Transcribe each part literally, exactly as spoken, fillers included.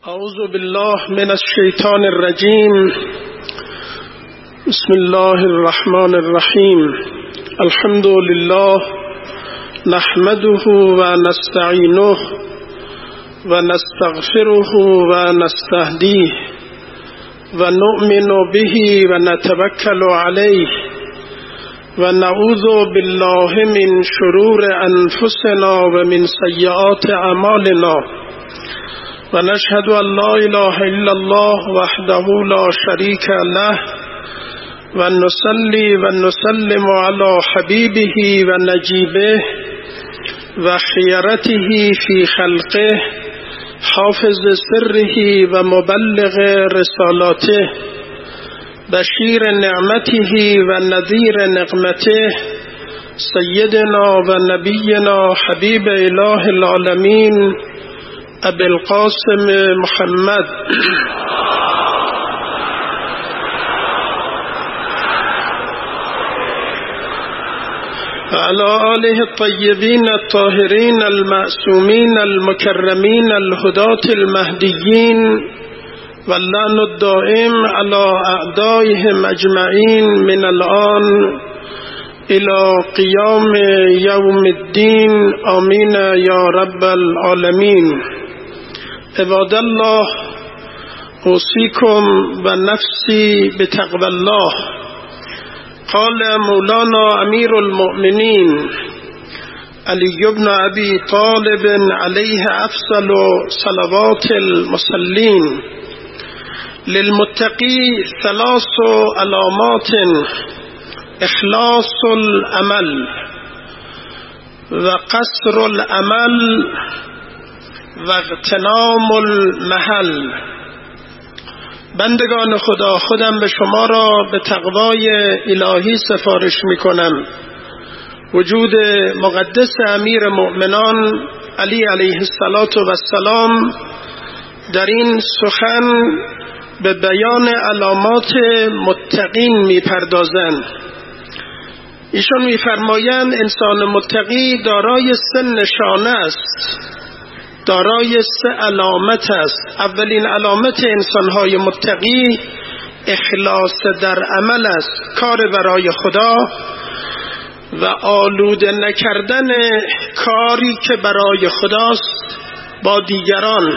اعوذ بالله من الشیطان الرجیم. بسم الله الرحمن الرحیم. الحمد لله نحمده و نستعینه و نستغفره و نستهدیه و نؤمن به و نتوکل علیه و نعوذ بالله من شرور انفسنا و من سیئات اعمالنا و نشهد ان لا اله الا الله وحده لا شریک له و نصلی و نسلم علی حبیبه و نجیبه و خیرته فی خلقه حافظ سره و مبلغ رسالاته بشیر نعمته و نذیر نقمته سیدنا و نبینا حبیب اله العالمین ابی القاسم محمد وعلى آله الطيبين الطاهرين المعصومين المكرمين الهداة المهديين واللعن الدائم على أعدائهم أجمعين من الآن إلى قيام يوم الدين آمين يا رب العالمين. عباد الله، أوصيكم ونفسي بتقوى الله. قال مولانا أمير المؤمنين علي بن أبي طالب عليه أفضل صلوات المصلين: للمتقي ثلاث علامات: إخلاص العمل وقصر العمل واغتنام المحل. بندگان خدا، خودم به شما را به تقوای الهی سفارش می کنم. وجود مقدس امیر مؤمنان علی علیه السلام در این سخن به بیان علامات متقین می پردازند. ایشون می فرمایند انسان متقی دارای سه نشانه است، دارای سه علامت است. اولین علامت انسانهای متقی اخلاص در عمل است، کار برای خدا و آلوده نکردن کاری که برای خداست با دیگران.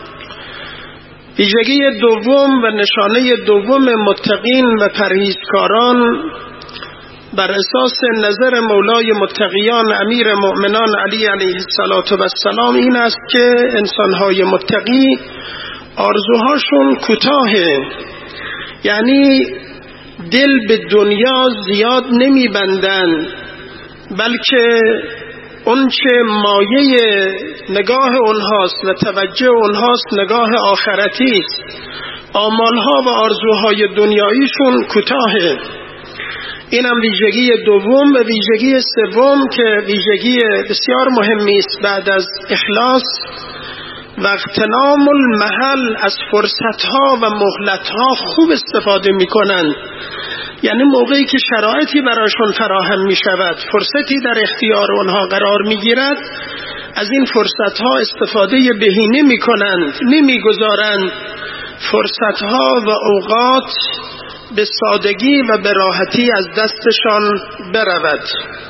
ویژگی دوم و نشانه دوم متقین و پرهیزکاران بر اساس نظر مولای متقیان امیر مؤمنان علی علیه السلام این است که انسانهای متقی آرزوهاشون کوتاهه، یعنی دل به دنیا زیاد نمیبندن، بلکه اون چه مایه نگاه اونهاست و توجه اونهاست نگاه آخرتی است. آمالها و آرزوهای دنیاییشون کوتاهه. اینم ویژگی دوم. و ویژگی سوم که ویژگی بسیار مهمی است بعد از اخلاص: و اغتنام المحل، از فرصتها و مهلتها خوب استفاده میکنند. یعنی موقعی که شرایطی برایشون فراهم می شود، فرصتی در اختیار اونها قرار می گیرد، از این فرصتها استفاده بهینه می کنند، نمی گذارند فرصتها و اوقات به سادگی و به راحتی از دستشان برود.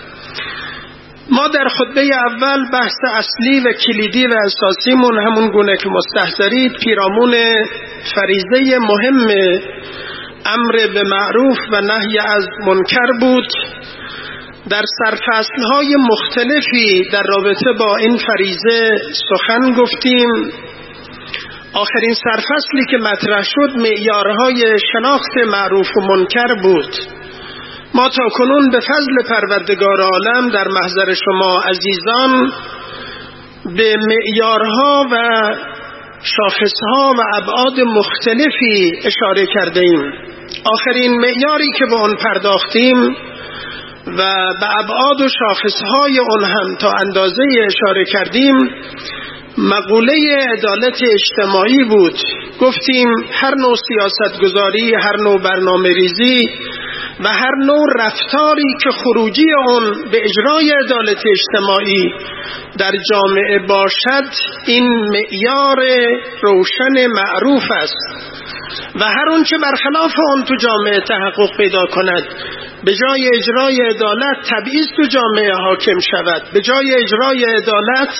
ما در خطبه اول بحث اصلی و کلیدی و اساسیمون همون گونه که مستحضرید پیرامون فریضه مهم امر به معروف و نهی از منکر بود. در سرفصل‌های مختلفی در رابطه با این فریضه سخن گفتیم. آخرین سرفصلی که مطرح شد معیارهای شناخت معروف و منکر بود. ما تا کنون به فضل پروردگار عالم در محضر شما عزیزان به معیارها و شاخصها و ابعاد مختلفی اشاره کرده ایم. آخرین معیاری که به آن پرداختیم و به ابعاد و شاخصهای آن هم تا اندازه اشاره کردیم مقوله عدالت اجتماعی بود. گفتیم هر نوع سیاست گذاری، هر نوع برنامه ریزی و هر نوع رفتاری که خروجی اون به اجرای عدالت اجتماعی در جامعه باشد، این معیار روشن معروف است و هر اون که برخلاف اون تو جامعه تحقق پیدا کند، به جای اجرای عدالت تبعیض تو جامعه حاکم شود، به جای اجرای عدالت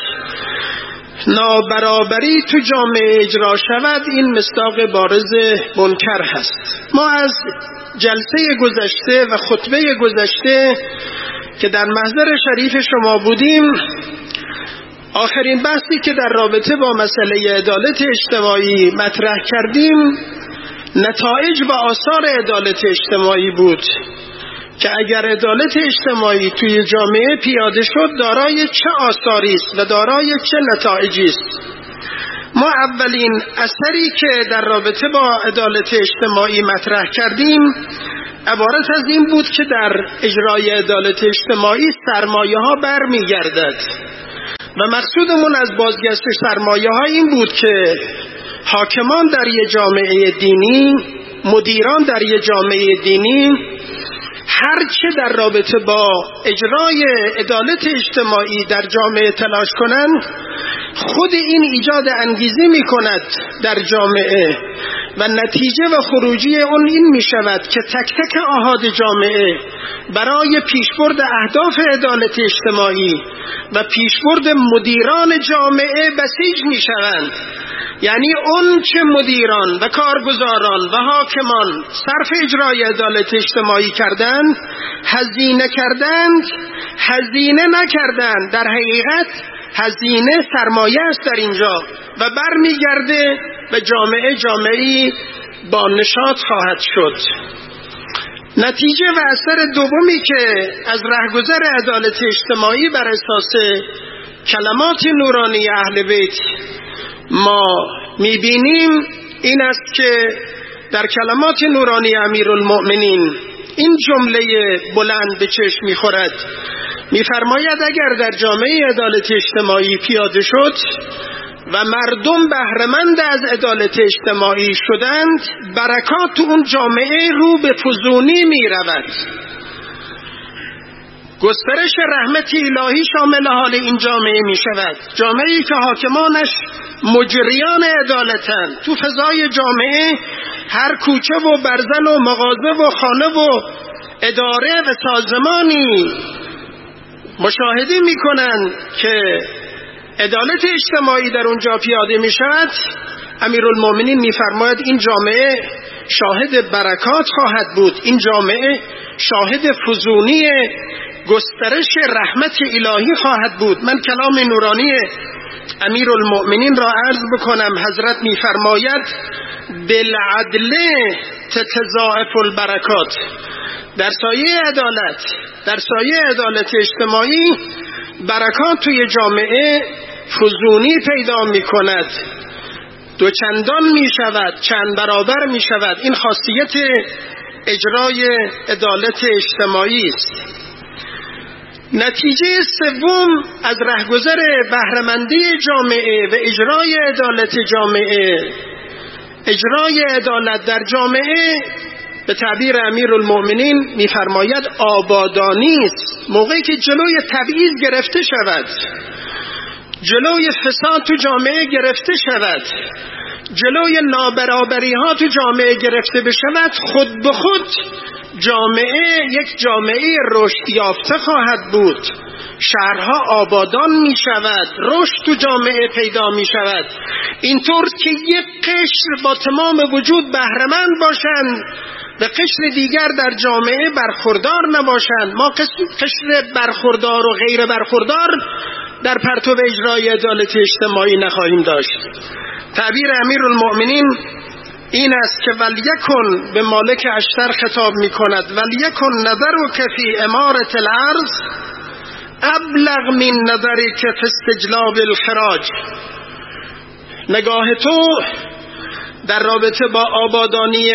نابرابری تو جامعه اجرا شود، این مصداق بارز منکر هست. ما از جلسه گذشته و خطبه گذشته که در محضر شریف شما بودیم، آخرین بحثی که در رابطه با مسئله عدالت اجتماعی مطرح کردیم نتایج و آثار عدالت اجتماعی بود که اگر عدالت اجتماعی توی جامعه پیاده شد دارای چه آثاری است و دارای چه نتایجی است. ما اولین اثری که در رابطه با عدالت اجتماعی مطرح کردیم عبارت از این بود که در اجرای عدالت اجتماعی سرمایه ها برمی گردد و مقصودمون از بازگشت سرمایه ها این بود که حاکمان در یک جامعه دینی، مدیران در یک جامعه دینی، هرچه در رابطه با اجرای عدالت اجتماعی در جامعه تلاش کنند، خود این ایجاد انگیزه می کند در جامعه و نتیجه و خروجی اون این می شود که تک تک احاد جامعه برای پیشبرد اهداف عدالت اجتماعی و پیشبرد مدیران جامعه بسیج می شوند. یعنی اون چه مدیران و کارگزاران و حاکمان صرف اجرای عدالت اجتماعی کردند، هزینه کردند، هزینه نکردند، در حقیقت هزینه سرمایه است در اینجا و برمیگرده به جامعه، جامعه‌ای با نشاط خواهد شد. نتیجه و اثر دومی که از رهگذر عدالت اجتماعی بر اساس کلمات نورانی اهل بیت ما میبینیم این است که در کلمات نورانی امیرالمؤمنین این جمله بلند به چشم میخورد، میفرماید اگر در جامعه عدالت اجتماعی پیاده شد و مردم بهره‌مند از عدالت اجتماعی شدند، برکات تو اون جامعه رو به فزونی میرود. گسترش رحمت الهی شامل حال این جامعه می شود. جامعه‌ای که حاکمانش مجریان عدالتند، تو فضای جامعه هر کوچه و برزن و مغازه و خانه و اداره و سازمانی مشاهده می کنند که عدالت اجتماعی در اونجا پیاده می شود، امیرالمؤمنین می فرماید این جامعه شاهد برکات خواهد بود، این جامعه شاهد فزونی گسترش رحمت الهی خواهد بود. من کلام نورانی امیرالمؤمنین را عرض بکنم. حضرت می‌فرماید بالعدل تتضاعف البرکات. در سایه عدالت، در سایه عدالت اجتماعی برکات توی جامعه فزونی پیدا می‌کند، دو چندان می‌شود، چند برابر می‌شود. این خاصیت اجرای عدالت اجتماعی است. نتیجه سوم از رهگذر بهره‌مندی جامعه و اجرای عدالت جامعه، اجرای عدالت در جامعه به تعبیر امیرالمؤمنین می‌فرماید آبادانی است. موقعی که جلوی تبعیض گرفته شود، جلوی فساد تو جامعه گرفته شود، جلوی نابرابری ها تو جامعه گرفته بشود، خود به خود جامعه یک جامعه رشد یافته خواهد بود. شهرها آبادان می شود، رشد تو جامعه پیدا می شود. اینطور که یک قشر با تمام وجود بهره‌مند باشند و قشر دیگر در جامعه برخوردار نباشند. ما قشر برخوردار و غیر برخوردار در پرتو اجرای عدالت اجتماعی نخواهیم داشت. تعبیر امیرالمؤمنین این است که ولیکن به مالک اشتر خطاب می کند، ولیکن نظرک فی امارة الارض ابلغ من نظرک فی استجلاب الخراج. نگاه تو در رابطه با آبادانی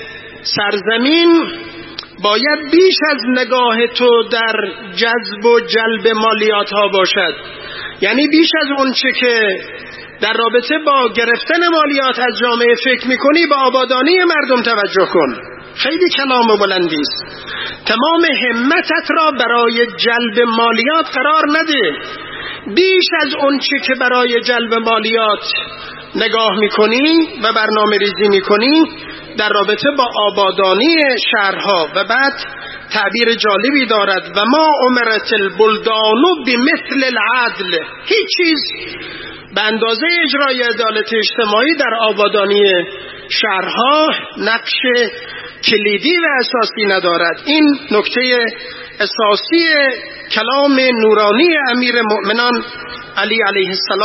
سرزمین باید بیش از نگاه تو در جذب و جلب مالیات ها باشد. یعنی بیش از اون چه که در رابطه با گرفتن مالیات از جامعه فکر میکنی، با آبادانی مردم توجه کن. خیلی کلام بلندی است. تمام همتت را برای جلب مالیات قرار نده. بیش از اون چی که برای جلب مالیات نگاه میکنی و برنامه ریزی میکنی در رابطه با آبادانی شهرها. و بعد تعبیر جالبی دارد: و ما امرت البلدان بمثل العدل. هیچ چیز به اندازه اجرای عدالت اجتماعی در آبادانی شهرها نقش کلیدی و اساسی ندارد. این نکته اساسی کلام نورانی امیر مؤمنان علی علیه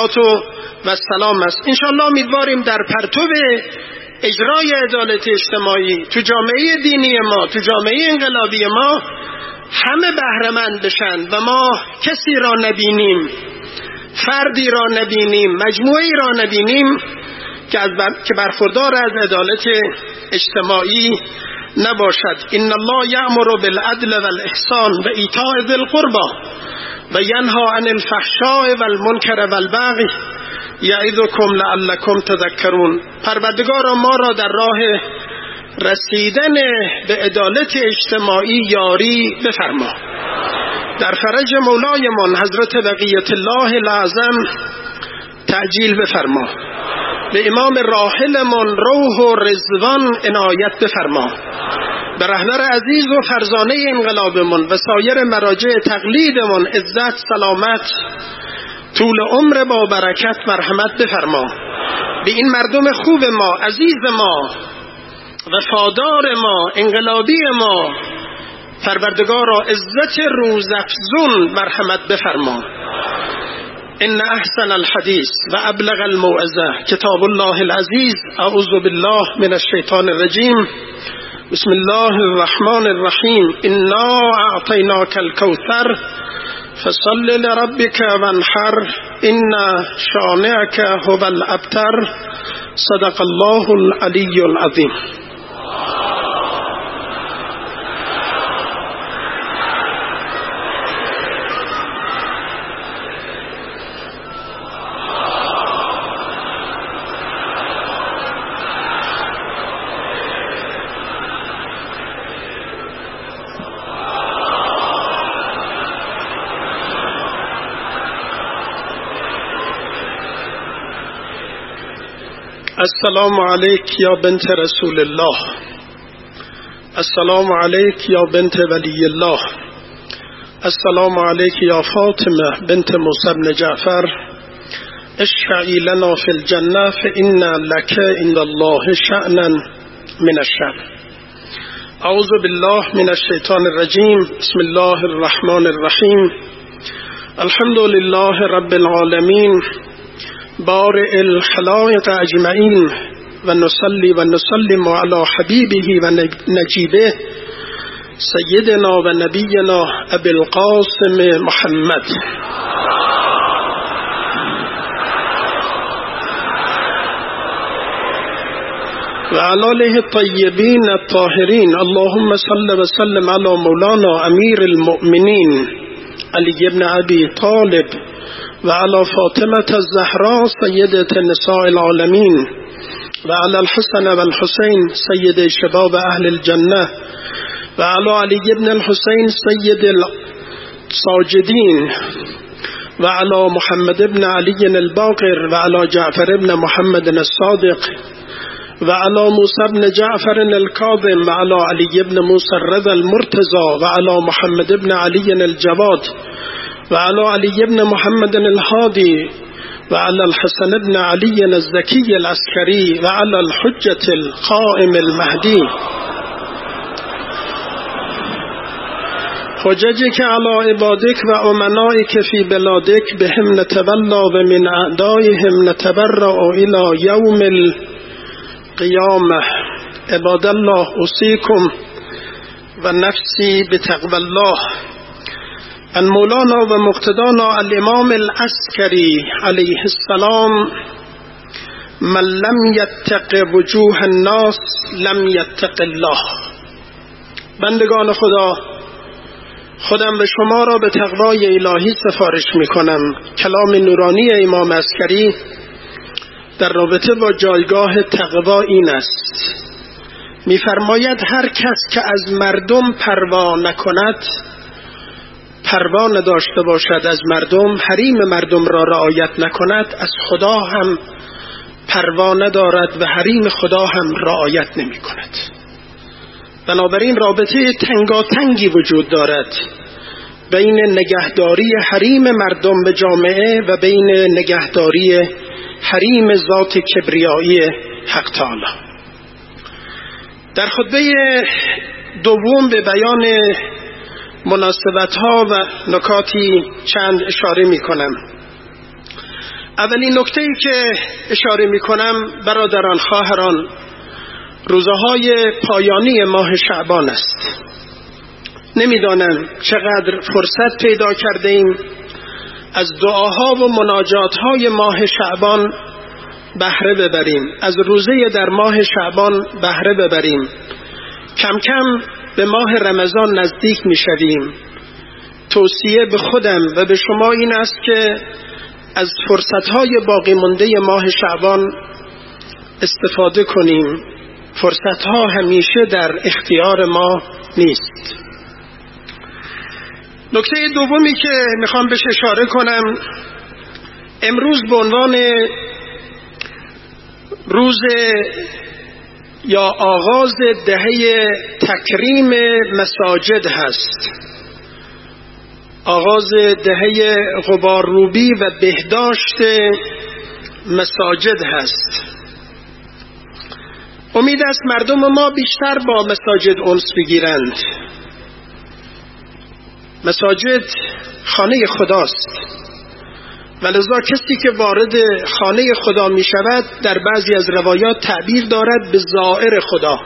السلام است. انشاءالله امیدواریم در پرتو اجرای عدالت اجتماعی تو جامعه دینی ما، تو جامعه انقلابی ما، همه بهره‌مند بشن و ما کسی را نبینیم، فردی را نبینیم، مجموعی را نبینیم که از بر... که برخوردار از عدالت اجتماعی نباشد. ان الله یأمر بالعدل والاحسان و ایتاء ذی القربى و ینهی عن الفحشاء والمنکر والبغی یعظکم لعلکم تذکرون. پروردگارا ما را در راه رسیدن به عدالت اجتماعی یاری بفرما. در فرج مولایمان حضرت بقیت الله الاعظم تعجیل بفرما. به امام راحلمان روح و رضوان عنایت بفرما. به رهبر عزیز و فرزانه انقلابمان و سایر مراجع تقلیدمان عزت، سلامت، طول عمر با برکت مرحمت بفرما. به این مردم خوب ما، عزیز ما، وفادار ما، انقلابی ما، پروردگارا عزت روزافزون مرحمت بفرما. ان احسن الحدیث و ابلغ الموعظه کتاب الله العزیز. اعوذ بالله من الشیطان الرجیم. بسم الله الرحمن الرحیم. انا اعطیناک الکوثر فصل لربک وانحر ان شانئک هو الابتر. صدق الله العلی العظیم. السلام علیک یا بنت رسول الله. السلام علیک یا بنت ولی الله. السلام علیک یا فاطمه بنت موسی بن جعفر. اشفعی لنا فی الجنه فإن لک عند الله شأنا من الشأن. اعوذ بالله من الشیطان الرجیم. بسم الله الرحمن الرحیم. الحمد لله رب العالمین بارئ الخلائق اجمعین و نصلی و نسلم علی حبیبه و نجیبه سیدنا و نبینا ابی القاسم محمد و علی آله الطیبین الطاهرین. اللهم صل و سلم علی مولانا امیر المؤمنین علی بن ابی طالب و علی فاطمة الزهراء سیدة نساء العالمین و علی الحسن و الحسین سید شباب اهل الجنه و علی علی بن الحسین سید الساجدین و علی محمد بن علی الباقر و علی جعفر بن محمد الصادق و علی موسی بن جعفر الكاظم و علی علی بن موسی الرضا المرتضى و علی محمد بن علی الجواد و علی علی بن محمد الهادی و علی الحسن بن علی الزکی العسکری و علی الحجة القائم المهدی. حججك على عبادك و امنائك في بلادك بهم نتولى و من اعدائهم نتبرأ الى يوم القيامة. عباد الله اوصيكم و نفسی بتقوى الله. ان مولانا و مقتدانا الامام العسکری علیه السلام من لم یتق وجوه الناس لم یتق الله. بندگان خدا، خودم به شما را به تقوای الهی سفارش می کنم. کلام نورانی امام عسکری در رابطه با جایگاه تقوا این است: می‌فرماید هر کس که از مردم پروا نکند، پروا نداشته باشد از مردم، حریم مردم را رعایت نکند، از خدا هم پروا ندارد و حریم خدا هم رعایت نمی کند. بنابراین رابطه تنگاتنگی وجود دارد بین نگهداری حریم مردم به جامعه و بین نگهداری حریم ذات کبریایی حق تعالی. در خطبه دوم به بیان مناسبت‌ها و نکاتی چند اشاره می‌کنم. اولین نکته‌ای که اشاره می‌کنم برادران خواهران، روزهای پایانی ماه شعبان است. نمی‌دانم چقدر فرصت پیدا کرده ایم از دعاها و مناجات‌های ماه شعبان بهره ببریم، از روزه در ماه شعبان بهره ببریم. کم کم به ماه رمضان نزدیک می شویم. توصیه به خودم و به شما این است که از فرصتهای باقی مانده ماه شعبان استفاده کنیم. فرصتها همیشه در اختیار ما نیست. نکته دومی که میخوام بهش اشاره کنم، امروز به عنوان روز یا آغاز دهه تکریم مساجد هست، آغاز دهه غبارروبی و بهداشت مساجد هست. امید است مردم ما بیشتر با مساجد انس بگیرند. مساجد خانه خداست و لذا کسی که وارد خانه خدا می شود در بعضی از روایات تعبیر دارد به زائر خدا.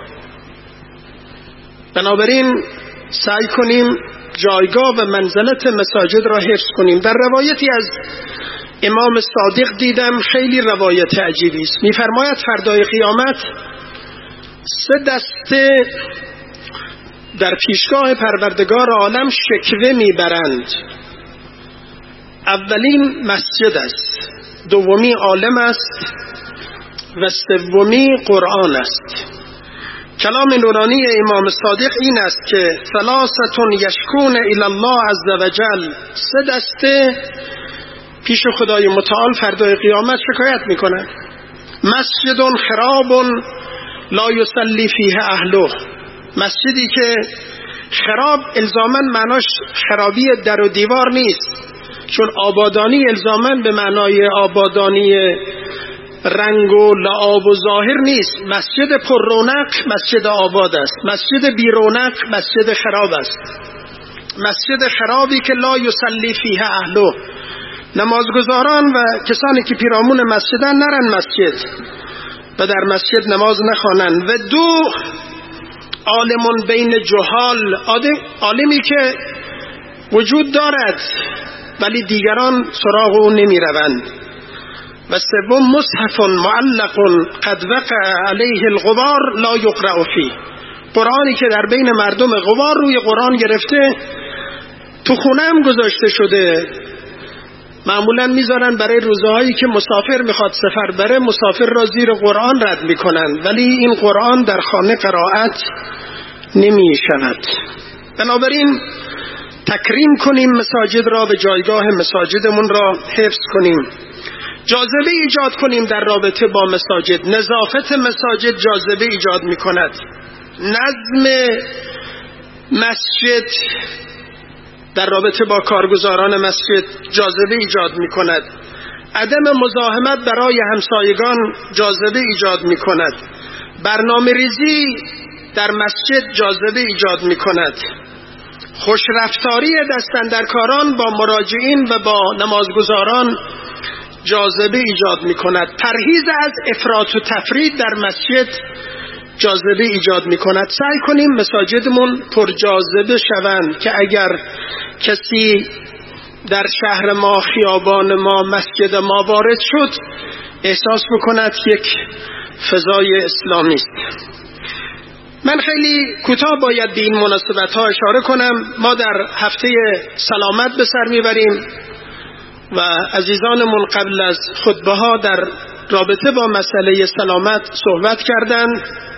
بنابراین سعی کنیم جایگاه و منزلت مساجد را حفظ کنیم. در روایتی از امام صادق دیدم، خیلی روایت عجیبی است. می فرماید فردای قیامت سه دسته در پیشگاه پروردگار عالم شکوه می برند. اولین مسجد است، دومی عالم است و سومی قرآن است. کلام نورانی امام صادق این است که ثلاثة یشکون الی الله عز وجل، سه دسته پیش خدای متعال فردای قیامت شکایت میکنند. مسجد خراب لا یصلی فیه اهله، مسجدی که خراب الزاماً معناش خرابی در و دیوار نیست، چون آبادانی الزاماً به معنای آبادانی رنگ و لعاب و ظاهر نیست. مسجد پر رونق مسجد آباد است، مسجد بی رونق مسجد خراب است. مسجد خرابی که لا یصلی فیه اهله، نمازگزاران و کسانی که پیرامون مسجدن نرن مسجد و در مسجد نماز نخوانند. و دو عالمون بین جهال، عالمی که وجود دارد ولی دیگران سراغ او نمی روند. و سوم مصحف معلق قد وقع علیه الغبار لا یقرأ فیه، قرآنی که در بین مردم غبار روی قرآن گرفته، تو خونه هم گذاشته شده. معمولا میذارن برای روزهایی که مسافر میخواد سفر بره، مسافر را زیر قرآن رد میکنن، ولی این قرآن در خانه قرائت نمیشود. بنابراین تکریم کنیم مساجد را و جایگاه مساجدمون را حفظ کنیم. جاذبه ایجاد کنیم در رابطه با مساجد. نظافت مساجد جاذبه ایجاد میکند. نظم مسجد در رابطه با کارگزاران مسجد جاذبه ایجاد میکند. عدم مزاحمت برای همسایگان جاذبه ایجاد میکند. برنامه ریزی در مسجد جاذبه ایجاد میکند. خوشرفتاری دستاندرکاران با مراجعین و با نمازگزاران جاذبه ایجاد میکند. پرهیز از افراط و تفرید در مسجد جاذبه ایجاد میکند. سعی کنیم مساجدمون پر جاذبه شوند که اگر کسی در شهر ما، خیابان ما، مسجد ما وارد شد، احساس بکند یک فضای اسلامی است. من خیلی کوتاه باید به این مناسبت ها اشاره کنم. ما در هفته سلامت به سر میبریم و عزیزانمون قبل از خطبه ها در رابطه با مسئله سلامت صحبت کردند.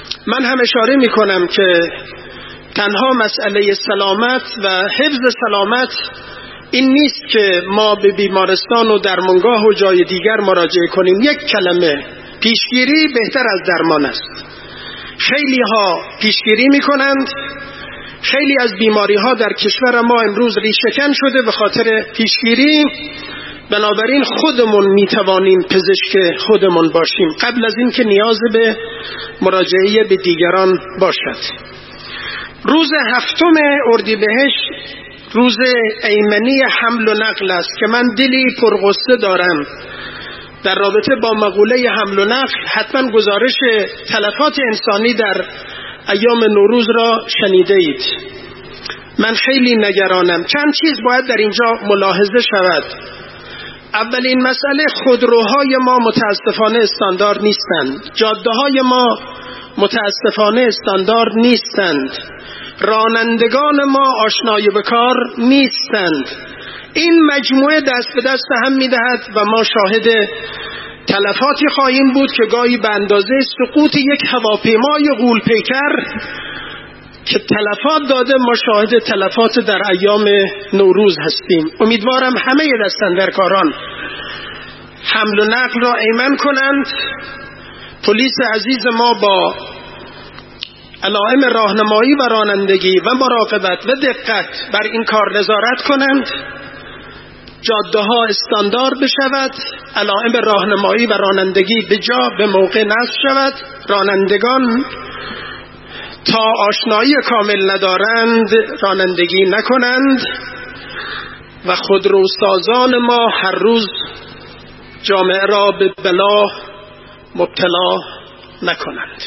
من هم اشاره می کنم که تنها مسئله سلامت و حفظ سلامت این نیست که ما به بیمارستان و درمانگاه و جای دیگر مراجعه کنیم. یک کلمه پیشگیری بهتر از درمان است. خیلی ها پیشگیری می کنند. خیلی از بیماری ها در کشور ما امروز ریشه‌کن شده به خاطر پیشگیری. بنابراین خودمون می توانیم پزشک خودمون باشیم قبل از این که نیاز به مراجعه به دیگران باشد. روز هفتم اردیبهشت روز ایمنی حمل و نقل است که من دلی پرغصه دارم در رابطه با مقوله حمل و نقل. حتما گزارش تلفات انسانی در ایام نوروز را شنیده اید. من خیلی نگرانم. چند چیز باید در اینجا ملاحظه شود. اولین مسئله، خودروهای ما متاسفانه استاندارد نیستند. جاده های ما متاسفانه استاندارد نیستند. رانندگان ما آشنای به کار نیستند. این مجموعه دست به دست هم می‌دهد و ما شاهد تلفاتی خواهیم بود که گاهی به اندازه سقوط یک هواپیمای غول‌پیکر که تلفات داده ما شاهد تلفات در ایام نوروز هستیم. امیدوارم همه دستاندرکاران حمل و نقل را ایمن کنند. پلیس عزیز ما با علائم راهنمایی و رانندگی و مراقبت و دقت بر این کار نظارت کنند. جاده ها استاندارد بشود، علائم راهنمایی و رانندگی به جا به موقع نصب شود. رانندگان تا آشنایی کامل ندارند رانندگی نکنند و خودروسازان ما هر روز جامعه را به بلا مبتلا نکنند.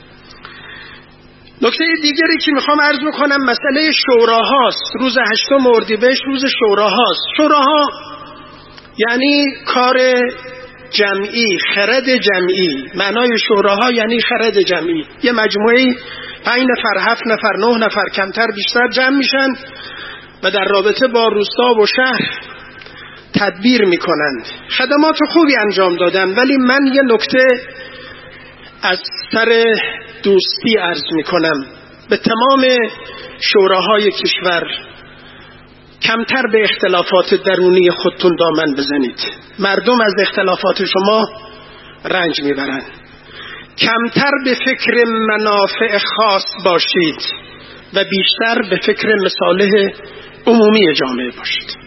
نکته دیگری که میخوام عرض بکنم مسئله شوراهاست. روز هشتم اردیبهشت روز شوراهاست. شوراها یعنی کار جمعی، خرد جمعی. معنای شوراها یعنی خرد جمعی. یه مجموعه پنج نفر، هفت نفر، نه نفر، کمتر بیشتر جمع میشن و در رابطه با روستا و شهر تدبیر میکنند. خدمات خوبی انجام دادن، ولی من یه نکته از سر دوستی عرض میکنم به تمام شوراهای کشور: کمتر به اختلافات درونی خودتون دامن بزنید. مردم از اختلافات شما رنج میبرند. کمتر به فکر منافع خاص باشید و بیشتر به فکر مصالح عمومی جامعه باشید.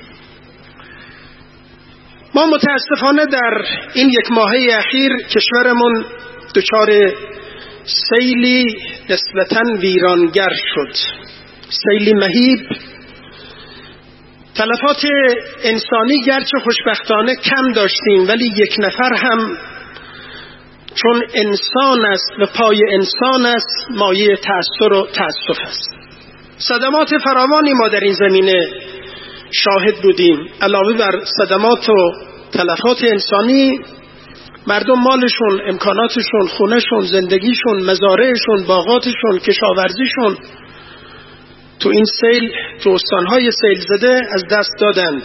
ما متاسفانه در این یک ماهه اخیر کشورمون دچار سیلی نسبتاً ویرانگر شد. سیلی مهیب. تلفات انسانی گرچه خوشبختانه کم داشتیم، ولی یک نفر هم چون انسان است و پای انسان است مایه تأثیر و تأسف است. صدمات فراوانی ما در این زمینه شاهد بودیم. علاوه بر صدمات و تلفات انسانی، مردم مالشون، امکاناتشون، خونهشون، زندگیشون، مزارعشون، باغاتشون، کشاورزیشون تو این سیل، تو استانهای سیل زده از دست دادند.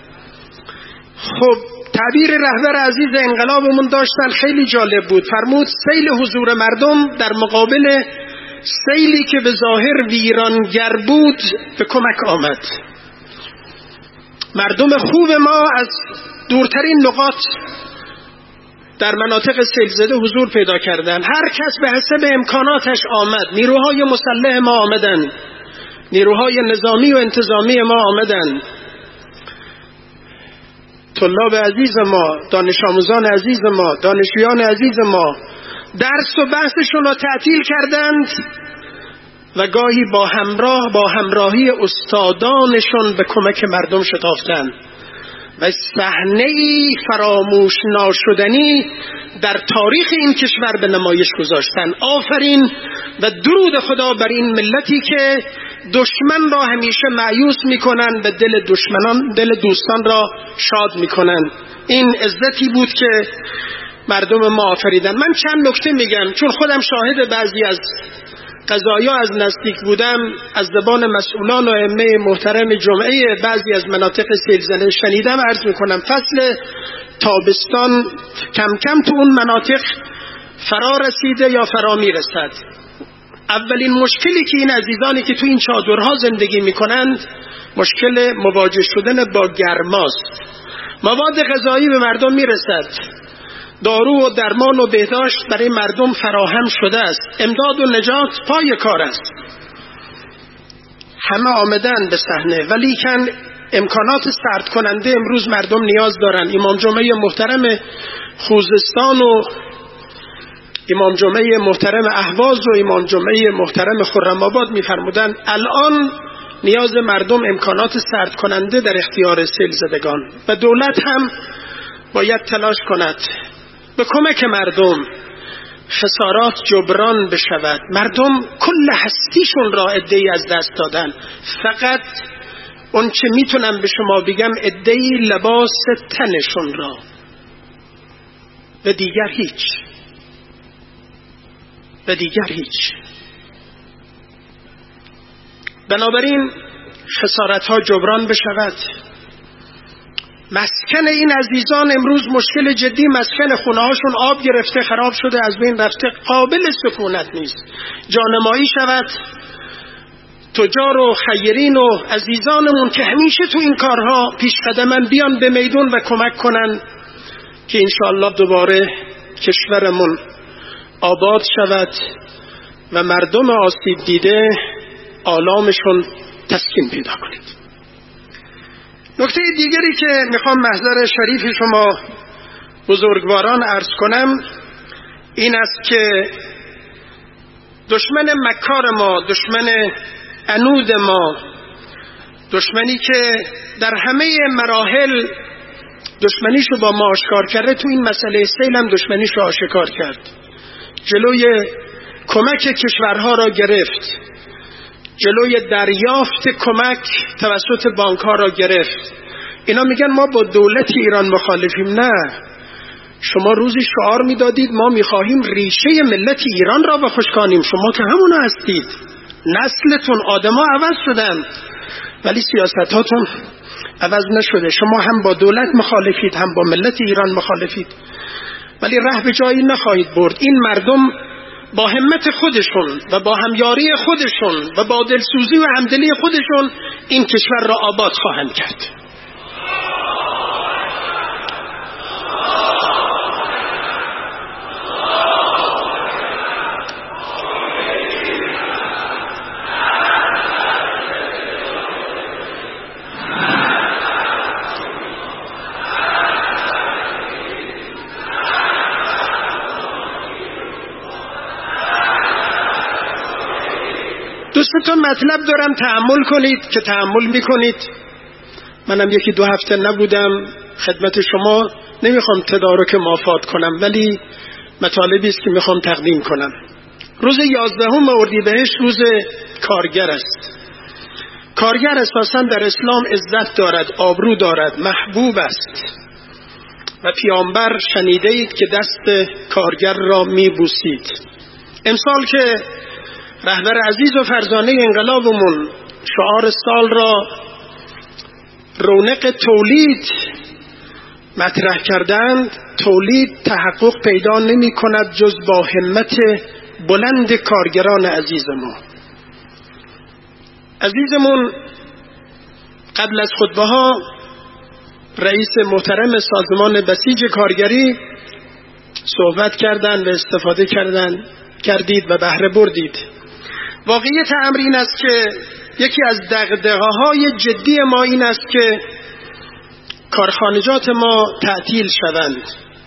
خب تعبیر رهبر عزیز انقلابمون داشتن خیلی جالب بود. فرمود سیل حضور مردم در مقابل سیلی که به ظاهر ویرانگر بود به کمک آمد. مردم خوب ما از دورترین نقاط در مناطق سیل زده حضور پیدا کردند. هر کس به حسب امکاناتش آمد. نیروهای مسلح ما آمدند، نیروهای نظامی و انتظامی ما آمدند، طلاب عزیز ما، دانش آموزان عزیز ما، دانشجویان عزیز ما درس و بحثشون را تعطیل کردند و گاهی با همراه با همراهی استادانشون به کمک مردم شتافتند و صحنه‌ای فراموش ناشدنی در تاریخ این کشور به نمایش گذاشتند. آفرین و درود خدا بر این ملتی که دشمن را همیشه مایوس میکنن و دل دشمنان دل دوستان را شاد میکنن. این عزتی بود که مردم ما آفریدن. من چند نکته میگم چون خودم شاهد بعضی از قضایا از نزدیک بودم، از زبان مسئولان و ائمه محترم جمعه بعضی از مناطق سیل زده شنیدم. عرض میکنم فصل تابستان کم کم تو اون مناطق فرا رسیده یا فرا میرسد. اولین مشکلی که این عزیزانی که تو این چادرها زندگی میکنند مشکل مواجه شدن با گرماست. مواد غذایی به مردم میرسد، دارو و درمان و بهداشت برای مردم فراهم شده است، امداد و نجات پای کار است، همه آمدن به صحنه، ولی کن امکانات سرد کننده امروز مردم نیاز دارن. امام جمعه محترم خوزستان و امام جمعه محترم اهواز و امام جمعه محترم خرم‌آباد می‌فرمودند الان نیاز مردم امکانات سرد کننده در اختیار سیل زدگان و دولت هم باید تلاش کند به کمک مردم خسارات جبران بشود. مردم کل هستیشون را عده‌ای از دست دادن. فقط اون چه میتونم به شما بگم عده‌ای لباس تنشون را و دیگر هیچ و دیگر هیچ. بنابراین خسارت ها جبران بشود. مسکن این عزیزان امروز مشکل جدی، مسکن خونه هاشون آب گرفته، خراب شده، از بین رفته، قابل سکونت نیست. جانمایی شود. تجار و خیرین و عزیزانمون که همیشه تو این کارها پیش قدمن بیان به میدون و کمک کنن که انشاءالله دوباره کشورمون آباد شود و مردم آسیب دیده آلامشون تسکین پیدا کنید. نکته دیگری که میخوام محضر شریف شما بزرگواران عرض کنم این است که دشمن مکار ما، دشمن عنود ما، دشمنی که در همه مراحل دشمنیشو با ما آشکار کرده، تو این مسئله سیل هم دشمنیشو آشکار کرد. جلوی کمک کشورها را گرفت، جلوی دریافت کمک توسط بانک ها را گرفت. اینا میگن ما با دولت ایران مخالفیم. نه، شما روزی شعار میدادید ما میخواهیم ریشه ملت ایران را بخشکانیم. شما که همونا هستید، نسلتون آدما عوض شدن ولی سیاستاتون عوض نشده. شما هم با دولت مخالفید هم با ملت ایران مخالفید، ولی ره به جایی نخواهید برد. این مردم با همت خودشون و با همیاری خودشون و با دلسوزی و همدلی خودشون این کشور را آباد خواهند کرد. دو سه تا مطلب دارم، تأمل کنید که تأمل میکنید. منم یکی دو هفته نبودم خدمت شما، نمیخوام تدارک مافات کنم ولی مطالبی است که میخوام تقدیم کنم. روز یازدهم اردیبهشت روز کارگر است. کارگر اساساً در اسلام عزت دارد، آبرو دارد، محبوب است و پیامبر شنیده اید که دست کارگر را میبوسید. امسال که رهبر عزیز و فرزانه انقلابمون شعار سال را رونق تولید مطرح کردند، تولید تحقق پیدا نمی کند جز با همت بلند کارگران عزیز ما. عزیزمون قبل از خطبه ها رئیس محترم سازمان بسیج کارگری صحبت کردند و استفاده کردند کردید و بهره بردید. واقعیت امر این است که یکی از دغدغه‌های جدی ما این است که کارخانجات ما تعطیل شوند،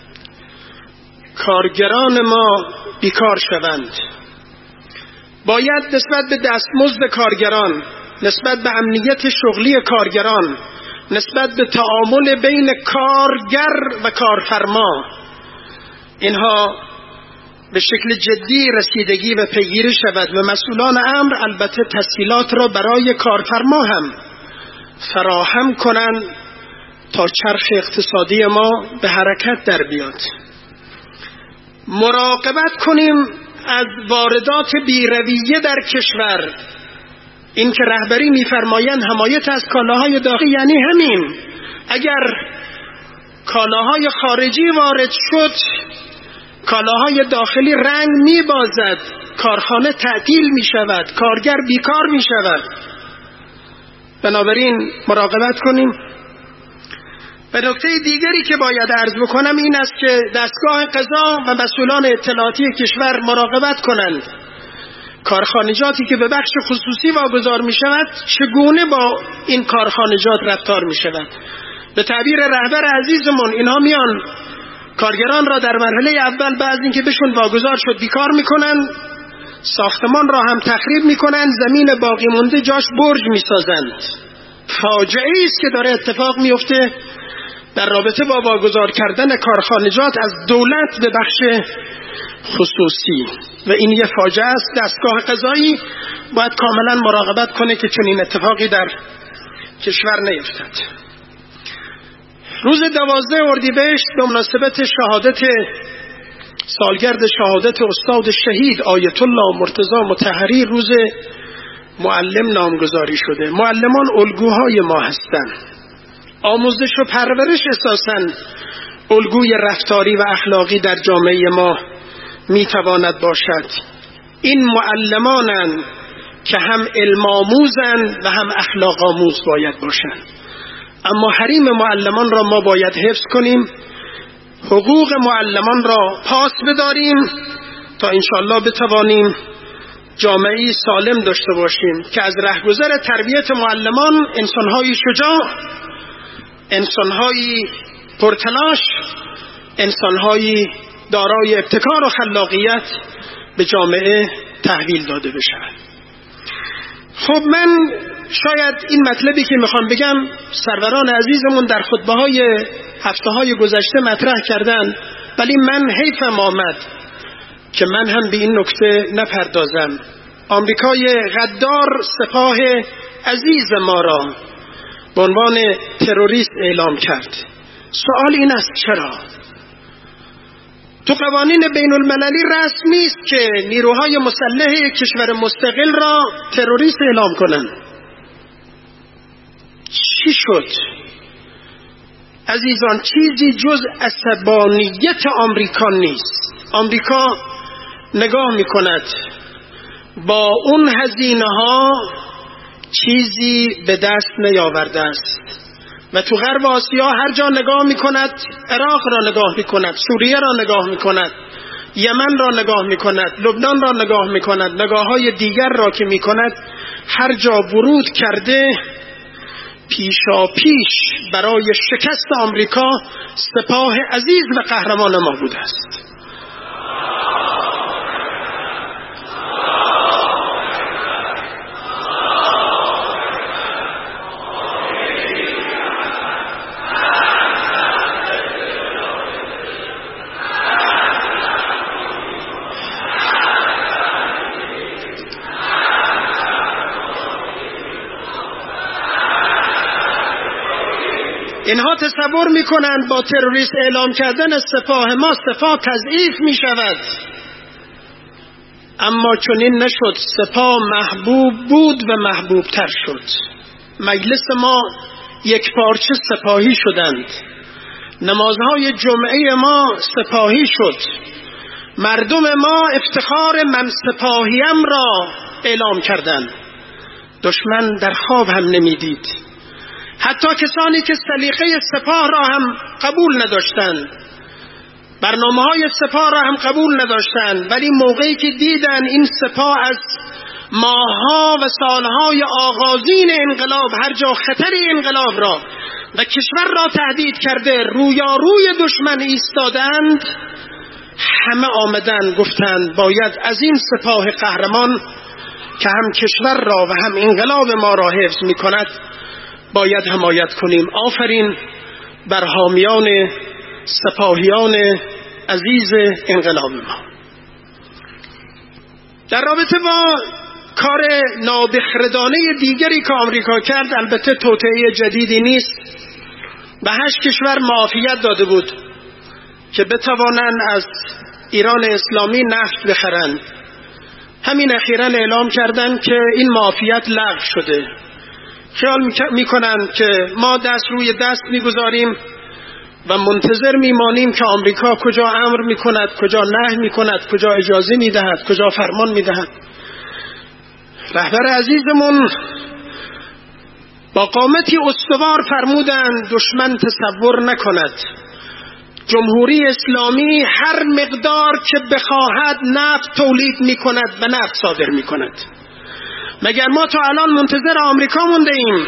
کارگران ما بیکار شوند. باید نسبت به دستمزد کارگران، نسبت به امنیت شغلی کارگران، نسبت به تعامل بین کارگر و کارفرما اینها به شکل جدی رسیدگی و پیگیری شود و مسئولان امر البته تسهیلات را برای کارفرما هم فراهم کنند تا چرخ اقتصادی ما به حرکت در بیاد. مراقبت کنیم از واردات بی‌رویه در کشور. این که رهبری می‌فرمایند حمایت از کالاهای داخلی، یعنی همین. اگر کالاهای خارجی وارد شد کالاهای داخلی رنگ میبازد، کارخانه تعطیل میشود، کارگر بیکار میشود. بنابراین مراقبت کنیم. و نکته دیگری که باید عرض بکنم این است که دستگاه قضا و مسئولان اطلاعاتی کشور مراقبت کنند کارخانجاتی که به بخش خصوصی واگذار می شود چگونه با این کارخانجات رفتار می شود. به تعبیر رهبر عزیزمون، اینها میان کارگران را در مرحله اول بعد اینکه بهشون واگذار شد بیکار میکنن، ساختمان را هم تخریب میکنن، زمین باقی مونده جاش برج میسازند. فاجعه است که داره اتفاق میفته در رابطه با واگذار کردن کارخانجات از دولت به بخش خصوصی و این یه فاجعه است. دستگاه قضایی باید کاملا مراقبت کنه که چنین اتفاقی در کشور نیفتد. روز دوازده اردیبهشت به مناسبت شهادت سالگرد شهادت استاد شهید آیت الله مرتضی مطهری روز معلم نامگذاری شده. معلمان الگوهای ما هستند. آموزش و پرورش اساساً الگوی رفتاری و اخلاقی در جامعه ما میتواند باشد. این معلمانند که هم علم آموزند و هم اخلاق آموز باید باشند. اما حریم معلمان را ما باید حفظ کنیم، حقوق معلمان را پاس بداریم تا انشاءالله بتوانیم جامعه‌ای سالم داشته باشیم که از رهگذر تربیت معلمان انسان‌های شجاع، انسان‌های پرتلاش، انسان‌های دارای ابتکار و خلاقیت به جامعه تحویل داده بشود. خب من شاید این مطلبی که میخوام بگم سروران عزیزمون در خطبه‌های هفته‌های گذشته مطرح کردن، ولی من حیفم آمد که من هم به این نکته نپردازم. آمریکای غدار سپاه عزیز ما را به عنوان تروریست اعلام کرد. سوال این است چرا؟ تو قوانین بین المللی رسمی است که نیروهای مسلح کشور مستقل را تروریست اعلام کنند. چی شد؟ عزیزان چیزی جز عصبانیت آمریکا نیست. آمریکا نگاه میکند با اون هزینه ها چیزی به دست نیاورده است و تو غرب آسیا هر جا نگاه میکند، عراق را نگاه میکند، سوریه را نگاه میکند، یمن را نگاه میکند، لبنان را نگاه میکند، نگاه های دیگر را که میکند، هر جا ورود کرده پیشا پیش برای شکست آمریکا سپاه عزیز و قهرمان ما بوده است. اینها تصور میکنند با تروریست اعلام کردن سپاه ما سپاه تضعیف میشود، اما چنین نشد. سپاه محبوب بود و محبوب تر شد. مجلس ما یک پارچه سپاهی شدند، نمازهای جمعه ما سپاهی شد، مردم ما افتخار من سپاهیم را اعلام کردند. دشمن در خواب هم نمیدید. حتی کسانی که سلیقه سپاه را هم قبول نداشتند، برنامه‌های سپاه را هم قبول نداشتند، ولی موقعی که دیدن این سپاه از ماه‌ها و سالهای آغازین انقلاب هر جا خطر انقلاب را و کشور را تهدید کرده رویاروی دشمن ایستادند، همه آمدند گفتند باید از این سپاه قهرمان که هم کشور را و هم انقلاب ما را حفظ می‌کند باید حمایت کنیم. آفرین بر حامیان سپاهیان عزیز انقلاب ما. در رابطه با کار نابخردانه دیگری که آمریکا کرد، البته توطئه جدیدی نیست، به هشت کشور معافیت داده بود که بتوانند از ایران اسلامی نفت بخرند. همین اخیراً اعلام کردند که این معافیت لغو شده. خیال میکنند که ما دست روی دست میگذاریم و منتظر میمانیم که آمریکا کجا امر میکند، کجا نهی میکند، کجا اجازه میدهد، کجا فرمان میدهد. رهبر عزیزمون با قامتی استوار فرمودند دشمن تصور نکند جمهوری اسلامی هر مقدار که بخواهد نفت تولید میکند و نفت صادر میکند. مگر ما تا الان منتظر آمریکا مونده ایم؟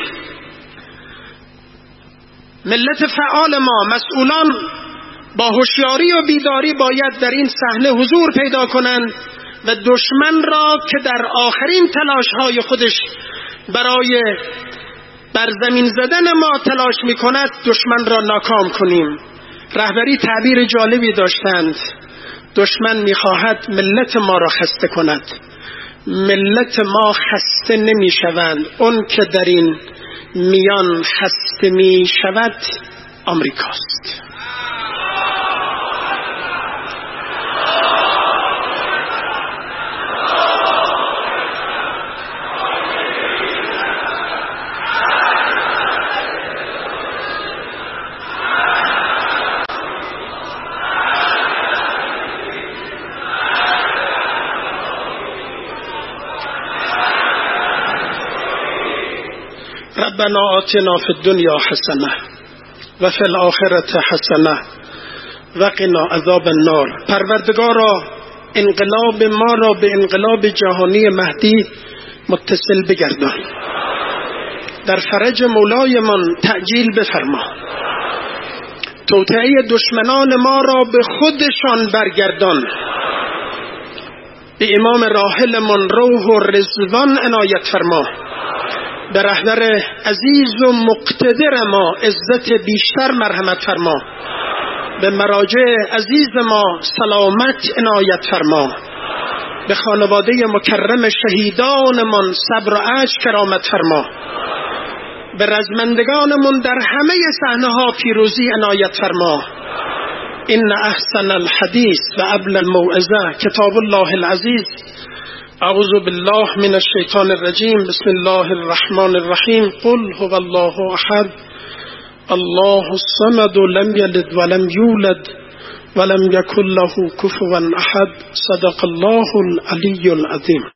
ملت فعال ما، مسئولان با هوشیاری و بیداری باید در این صحنه حضور پیدا کنند و دشمن را که در آخرین تلاش‌های خودش برای بر زمین زدن ما تلاش می‌کند دشمن را ناکام کنیم. رهبری تعبیر جالبی داشتند: دشمن می‌خواهد ملت ما را خسته کند، ملت ما خسته نمی‌شوند، اون که در این میان خسته می‌شود آمریکاست. ربنا آتنا فی الدنیا حسنه و فی الاخرة حسنه و قنا عذاب النار. پروردگارا انقلاب ما را به انقلاب جهانی مهدی متصل بگردان، در فرج مولایمان تعجیل بفرما، توطئه دشمنان ما را به خودشان برگردان، به امام راحلمان روح و رضوان عنایت فرما، به رهبر عزیز و مقتدر ما عزت بیشتر مرحمت فرما، به مراجع عزیز ما سلامت عنایت فرما، به خانواده مکرم شهیدانمان صبر و اجر کرامت فرما، به رزمندگانمون در همه صحنه‌ها پیروزی عنایت فرما. ان احسن الحدیث و ابلغ الموعظه کتاب الله العزیز. اعوذ بالله من الشیطان الرجیم. بسم الله الرحمن الرحیم. قل هو الله احد الله الصمد لم یلد ولم یولد ولم یکن له کفوا احد. صدق الله العلی العظیم.